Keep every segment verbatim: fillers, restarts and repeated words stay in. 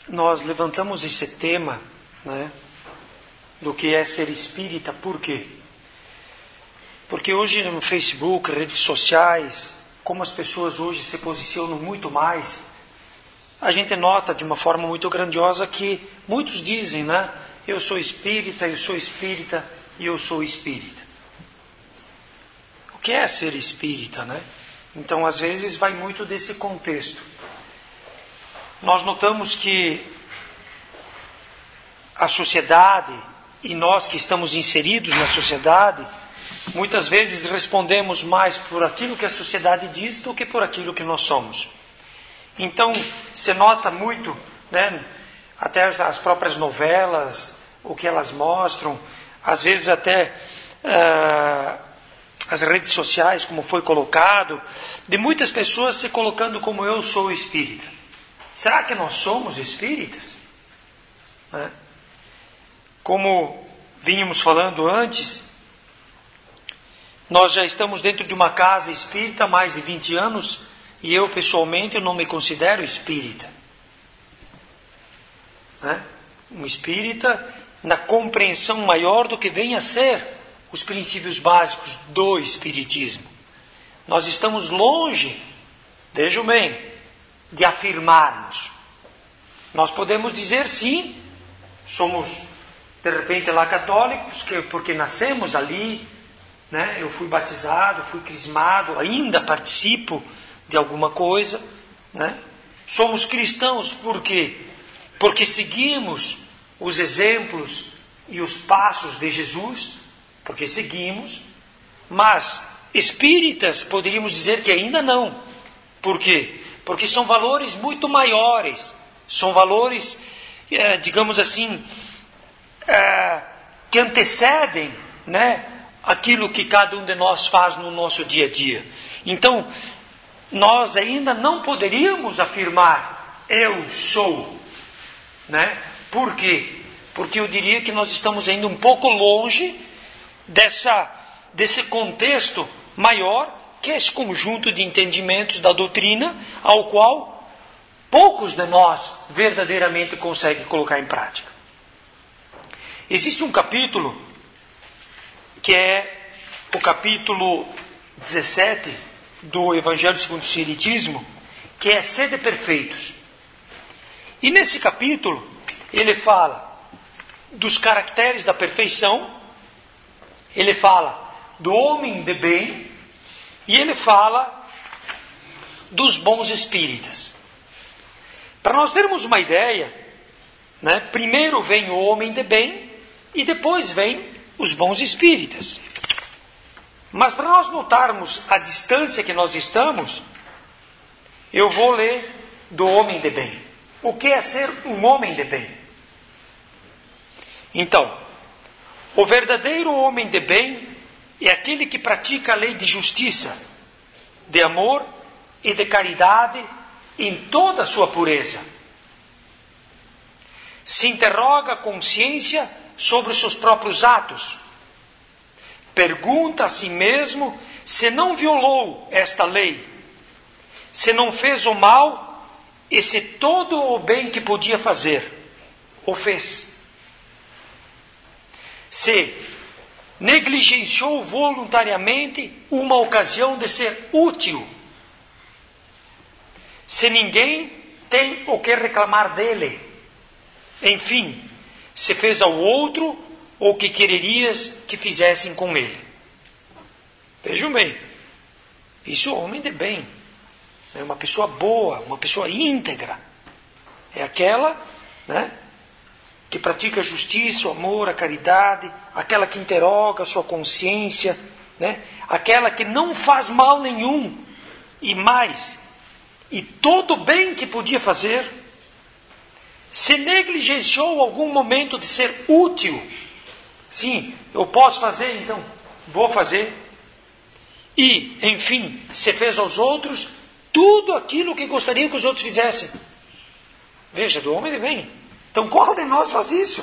nós levantamos esse tema, né, do que é ser espírita. Por quê? Porque hoje no Facebook, redes sociais, como as pessoas hoje se posicionam muito mais, a gente nota de uma forma muito grandiosa que muitos dizem, né, eu sou espírita, eu sou espírita e eu sou espírita. O que é ser espírita, né? Então, às vezes, vai muito desse contexto. Nós notamos que a sociedade, e nós que estamos inseridos na sociedade, muitas vezes respondemos mais por aquilo que a sociedade diz do que por aquilo que nós somos. Então, se nota muito, né, até as próprias novelas, o que elas mostram, às vezes até uh, as redes sociais, como foi colocado, de muitas pessoas se colocando como eu sou espírita. Será que nós somos espíritas? Né? Como vínhamos falando antes, nós já estamos dentro de uma casa espírita há mais de vinte anos e eu pessoalmente eu não me considero espírita. Né? Um espírita na compreensão maior do que vem a ser os princípios básicos do espiritismo. Nós estamos longe, vejam bem, de afirmarmos. Nós podemos dizer sim, somos de repente lá católicos, que, porque nascemos ali, né? Eu fui batizado, fui crismado, ainda participo de alguma coisa, né? Somos cristãos por quê? Porque seguimos os exemplos e os passos de Jesus, porque seguimos, mas espíritas poderíamos dizer que ainda não. Por quê? Porque são valores muito maiores, são valores, é, digamos assim, é, que antecedem, né, aquilo que cada um de nós faz no nosso dia a dia. Então, nós ainda não poderíamos afirmar, eu sou, né? Por quê? Porque eu diria que nós estamos ainda um pouco longe dessa, desse contexto maior, que é esse conjunto de entendimentos da doutrina, ao qual poucos de nós verdadeiramente conseguem colocar em prática. Existe um capítulo, que é o capítulo dezessete do Evangelho segundo o Espiritismo, que é Sede Perfeitos. E nesse capítulo, ele fala dos caracteres da perfeição, ele fala do homem de bem, e ele fala dos bons espíritas. Para nós termos uma ideia, né, primeiro vem o homem de bem, e depois vem os bons espíritas. Mas para nós notarmos a distância que nós estamos, eu vou ler do homem de bem. O que é ser um homem de bem? Então, o verdadeiro homem de bem é aquele que pratica a lei de justiça, de amor e de caridade em toda a sua pureza. Se interroga a consciência sobre os seus próprios atos. Pergunta a si mesmo se não violou esta lei, se não fez o mal e se todo o bem que podia fazer o fez. Se negligenciou voluntariamente uma ocasião de ser útil, se ninguém tem o que reclamar dele, enfim, se fez ao outro o que quererias que fizessem com ele. Vejam bem, isso é um homem de bem, é uma pessoa boa, uma pessoa íntegra, é aquela, né, que pratica a justiça, o amor, a caridade, aquela que interroga a sua consciência, né, aquela que não faz mal nenhum, e mais, e todo o bem que podia fazer. Se negligenciou algum momento de ser útil, sim, eu posso fazer, então vou fazer. E, enfim, se fez aos outros tudo aquilo que gostaria que os outros fizessem. Veja, do homem de bem. Então qual de nós faz isso?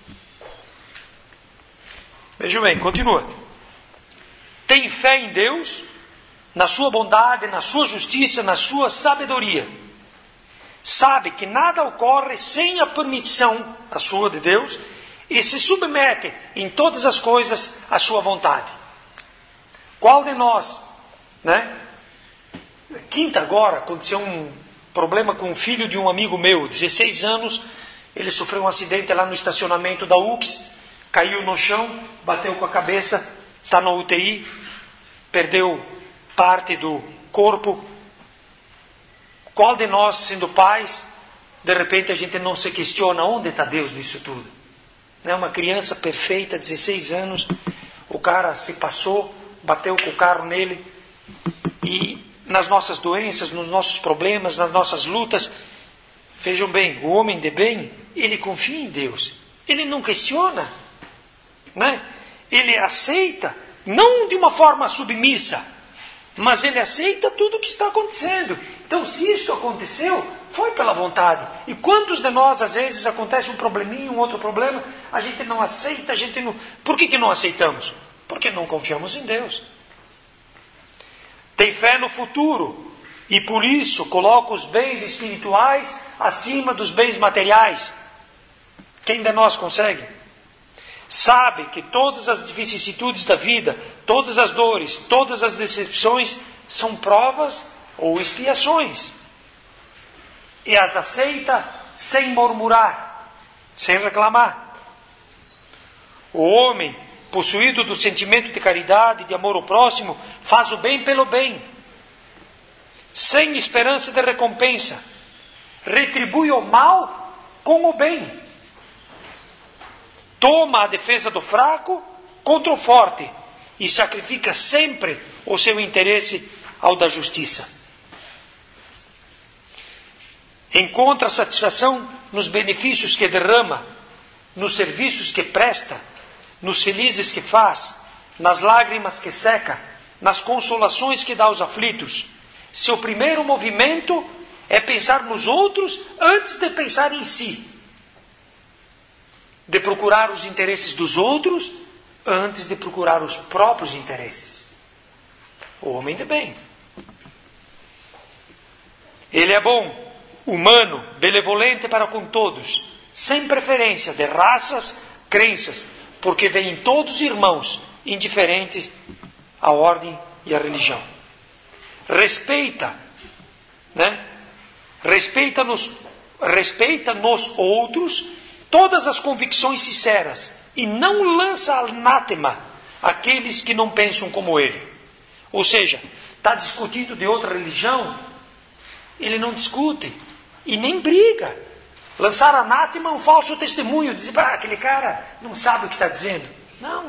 Veja bem, continua. Tem fé em Deus, na sua bondade, na sua justiça, na sua sabedoria. sabe que nada ocorre sem a permissão, a sua de Deus, e se submete em todas as coisas à sua vontade. Qual de nós, né? Quinta agora, aconteceu um problema com o filho de um amigo meu, dezesseis anos, ele sofreu um acidente lá no estacionamento da U X, caiu no chão, bateu com a cabeça, está na U T I, perdeu parte do corpo. Qual de nós, sendo pais, de repente a gente não se questiona onde está Deus nisso tudo? Né? Uma criança perfeita, dezesseis anos, o cara se passou, bateu com o carro nele, e nas nossas doenças, nos nossos problemas, nas nossas lutas, vejam bem, o homem de bem, ele confia em Deus, ele não questiona, né? Ele aceita, não de uma forma submissa, mas ele aceita tudo o que está acontecendo. Então, se isso aconteceu, foi pela vontade. E quantos de nós, às vezes, acontece um probleminha, um outro problema, a gente não aceita, a gente não... Por que que não aceitamos? Porque não confiamos em Deus. Tem fé no futuro, e por isso coloca os bens espirituais acima dos bens materiais. Quem de nós consegue? Sabe que todas as vicissitudes da vida, todas as dores, todas as decepções são provas ou expiações. E as aceita sem murmurar, sem reclamar. O homem, possuído do sentimento de caridade, de amor ao próximo, faz o bem pelo bem, sem esperança de recompensa. Retribui o mal com o bem. Toma a defesa do fraco contra o forte e sacrifica sempre o seu interesse ao da justiça. Encontra satisfação nos benefícios que derrama, nos serviços que presta, nos felizes que faz, nas lágrimas que seca, nas consolações que dá aos aflitos. Seu primeiro movimento é pensar nos outros antes de pensar em si. De procurar os interesses dos outros antes de procurar os próprios interesses. O homem de bem. Ele é bom, humano, benevolente para com todos, sem preferência de raças, crenças, porque vê em todos irmãos, indiferentes à ordem e à religião. Respeita, né? Respeita nos, respeita nos outros todas as convicções sinceras e não lança anátema àqueles que não pensam como ele. Ou seja, está discutindo de outra religião, ele não discute e nem briga. Lançar anátema é um falso testemunho, dizer, ah, aquele cara não sabe o que está dizendo. Não.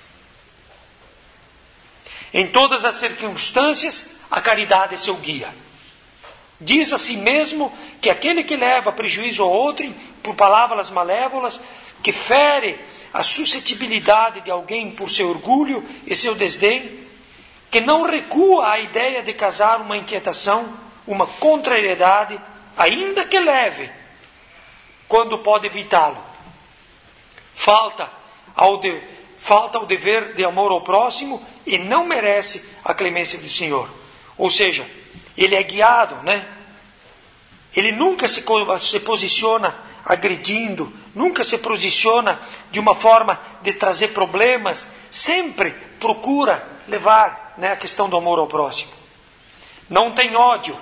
Em todas as circunstâncias, a caridade é seu guia. Diz a si mesmo que aquele que leva prejuízo ao outro por palavras malévolas, que fere a suscetibilidade de alguém por seu orgulho e seu desdém, que não recua à ideia de casar uma inquietação, uma contrariedade, ainda que leve, quando pode evitá-lo. Falta ao, de, falta ao dever de amor ao próximo e não merece a clemência do Senhor. Ou seja, ele é guiado, né? Ele nunca se, se posiciona agredindo, nunca se posiciona de uma forma de trazer problemas, sempre procura levar, né, a questão do amor ao próximo. Não tem ódio,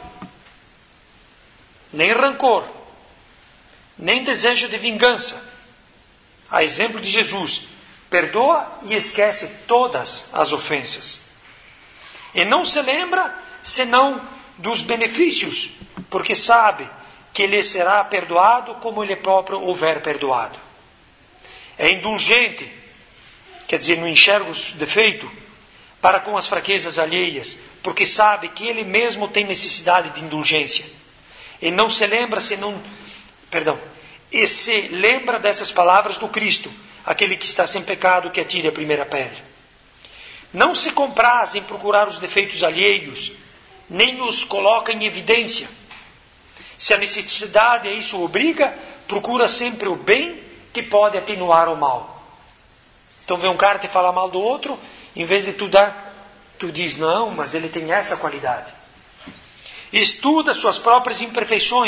nem rancor, nem desejo de vingança. A exemplo de Jesus, perdoa e esquece todas as ofensas. E não se lembra senão dos benefícios, porque sabe que lhe será perdoado como ele próprio houver perdoado. É indulgente, quer dizer, não enxerga os defeitos, para com as fraquezas alheias, porque sabe que ele mesmo tem necessidade de indulgência. E não se lembra senão, perdão, e se lembra dessas palavras do Cristo, aquele que está sem pecado, que atire a primeira pedra. Não se compraz em procurar os defeitos alheios, nem os coloca em evidência. Se a necessidade a isso obriga, procura sempre o bem que pode atenuar o mal. Então vê um cara te falar mal do outro, em vez de tu dar, tu diz, não, mas ele tem essa qualidade. Estuda suas próprias imperfeições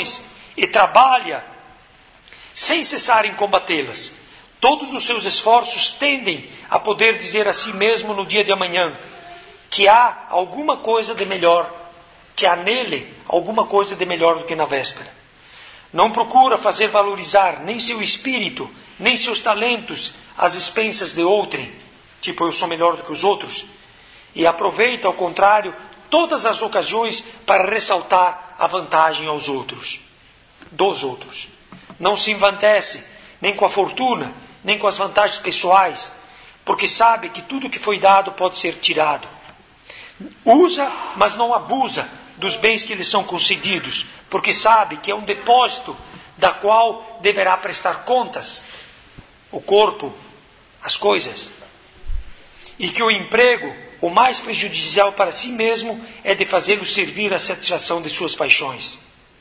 e trabalha sem cessar em combatê-las. Todos os seus esforços tendem a poder dizer a si mesmo no dia de amanhã que há alguma coisa de melhor, que há nele alguma coisa de melhor do que na véspera. Não procura fazer valorizar nem seu espírito, nem seus talentos às expensas de outrem, tipo eu sou melhor do que os outros, e aproveita, ao contrário, todas as ocasiões para ressaltar a vantagem aos outros, dos outros. Não se envantece nem com a fortuna, nem com as vantagens pessoais, porque sabe que tudo que foi dado pode ser tirado. Usa, mas não abusa dos bens que lhe são concedidos, porque sabe que é um depósito da qual deverá prestar contas, o corpo, as coisas. E que o emprego, o mais prejudicial para si mesmo, é de fazê-lo servir à satisfação de suas paixões.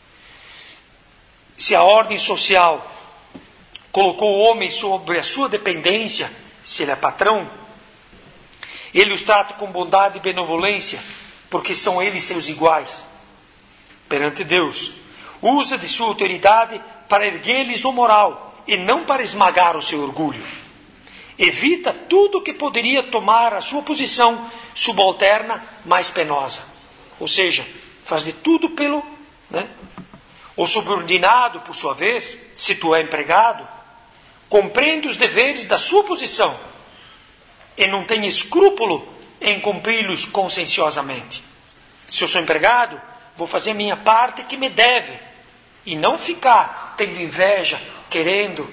Se a ordem social colocou o homem sobre a sua dependência, se ele é patrão, ele os trata com bondade e benevolência, porque são eles seus iguais perante Deus. Usa de sua autoridade para erguer-lhes o moral e não para esmagar o seu orgulho. Evita tudo que poderia tomar a sua posição subalterna mais penosa. Ou seja, faz de tudo pelo... Né? O subordinado, por sua vez, se tu é empregado, compreende os deveres da sua posição e não tem escrúpulo em cumpri-los conscienciosamente. Se eu sou empregado, vou fazer a minha parte que me deve e não ficar tendo inveja, querendo.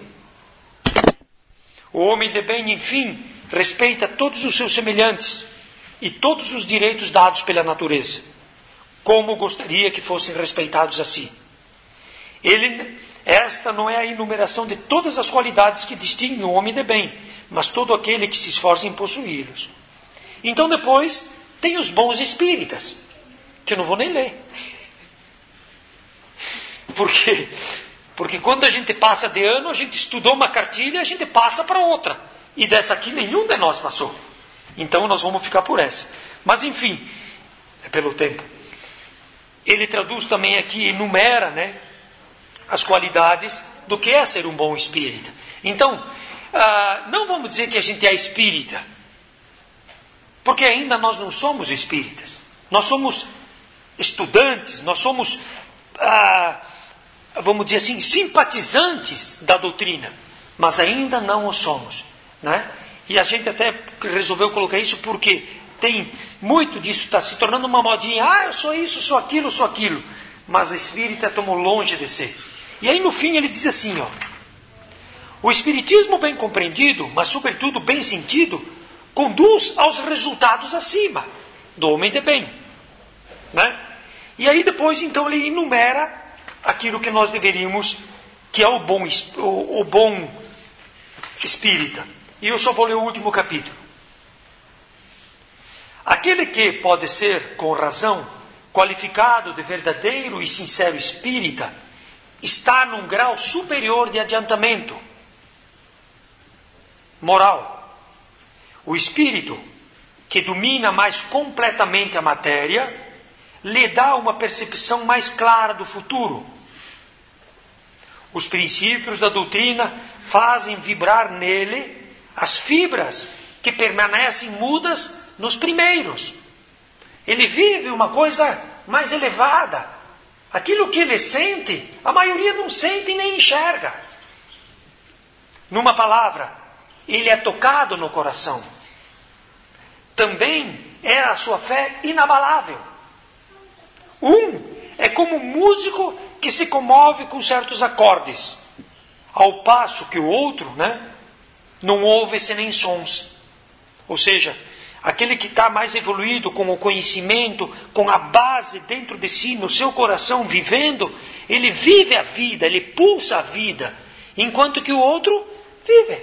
O homem de bem, enfim, respeita todos os seus semelhantes e todos os direitos dados pela natureza, como gostaria que fossem respeitados assim. Ele, esta não é a enumeração de todas as qualidades que distinguem o homem de bem, mas todo aquele que se esforça em possuí-los. Então depois tem os bons espíritas, que eu não vou nem ler. Porque, porque quando a gente passa de ano, a gente estudou uma cartilha e a gente passa para outra. E dessa aqui nenhum de nós passou. Então nós vamos ficar por essa. Mas enfim, é pelo tempo. Ele traduz também aqui, enumera, né, as qualidades do que é ser um bom espírita. Então, ah, não vamos dizer que a gente é espírita, porque ainda nós não somos espíritas. Nós somos estudantes, nós somos, ah, vamos dizer assim, simpatizantes da doutrina, mas ainda não o somos, né? E a gente até resolveu colocar isso porque tem muito disso, está se tornando uma modinha. Ah, eu sou isso, sou aquilo, sou aquilo. Mas a espírita tomou longe de ser. E aí no fim ele diz assim, ó: o espiritismo bem compreendido, mas sobretudo bem sentido, conduz aos resultados acima do homem de bem, né? E aí depois então ele enumera aquilo que nós deveríamos, que é o bom, o, o bom espírita. E eu só vou ler o último capítulo. Aquele que pode ser, com razão, qualificado de verdadeiro e sincero espírita, está num grau superior de adiantamento moral. O espírito, que domina mais completamente a matéria, lhe dá uma percepção mais clara do futuro. Os princípios da doutrina fazem vibrar nele as fibras que permanecem mudas nos primeiros. Ele vive uma coisa mais elevada. Aquilo que ele sente, a maioria não sente e nem enxerga. Numa palavra, ele é tocado no coração. Também é a sua fé inabalável. Um é como um músico que se comove com certos acordes, ao passo que o outro, né, não ouve senão sons. Ou seja, aquele que está mais evoluído com o conhecimento, com a base dentro de si, no seu coração, vivendo, ele vive a vida, ele pulsa a vida, enquanto que o outro vive.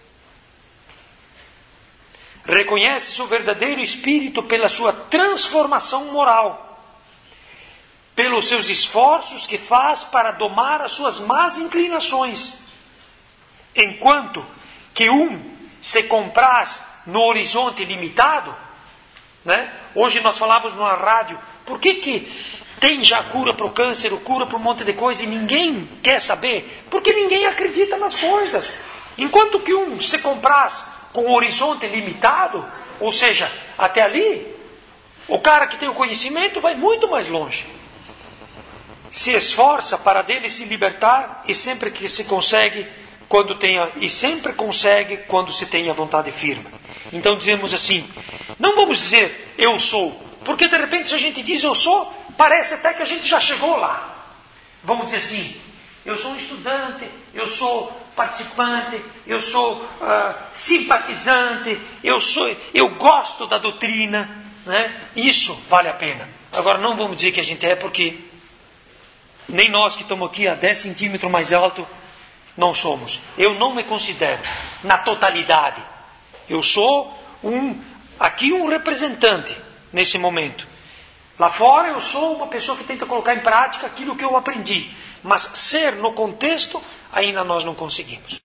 Reconhece seu verdadeiro espírito pela sua transformação moral, pelos seus esforços que faz para domar as suas más inclinações, enquanto que um se compraz no horizonte limitado, né? Hoje nós falávamos numa rádio, por que que tem já cura para o câncer, cura para um monte de coisa, e ninguém quer saber, porque ninguém acredita nas coisas. Enquanto que um se compraz com um horizonte limitado, ou seja, até ali, o cara que tem o conhecimento vai muito mais longe. Se esforça para dele se libertar, e sempre que se consegue, quando tenha, e sempre consegue quando se tem a vontade firme. Então dizemos assim, não vamos dizer eu sou, porque de repente se a gente diz eu sou, parece até que a gente já chegou lá. Vamos dizer assim, eu sou um estudante, eu sou participante, eu sou uh, simpatizante, eu sou, eu gosto da doutrina, né? Isso vale a pena. Agora não vamos dizer que a gente é, porque nem nós que estamos aqui a dez centímetros mais alto não somos. Eu não me considero na totalidade. Eu sou um aqui um representante nesse momento. Lá fora eu sou uma pessoa que tenta colocar em prática aquilo que eu aprendi. Mas ser no contexto, ainda nós não conseguimos.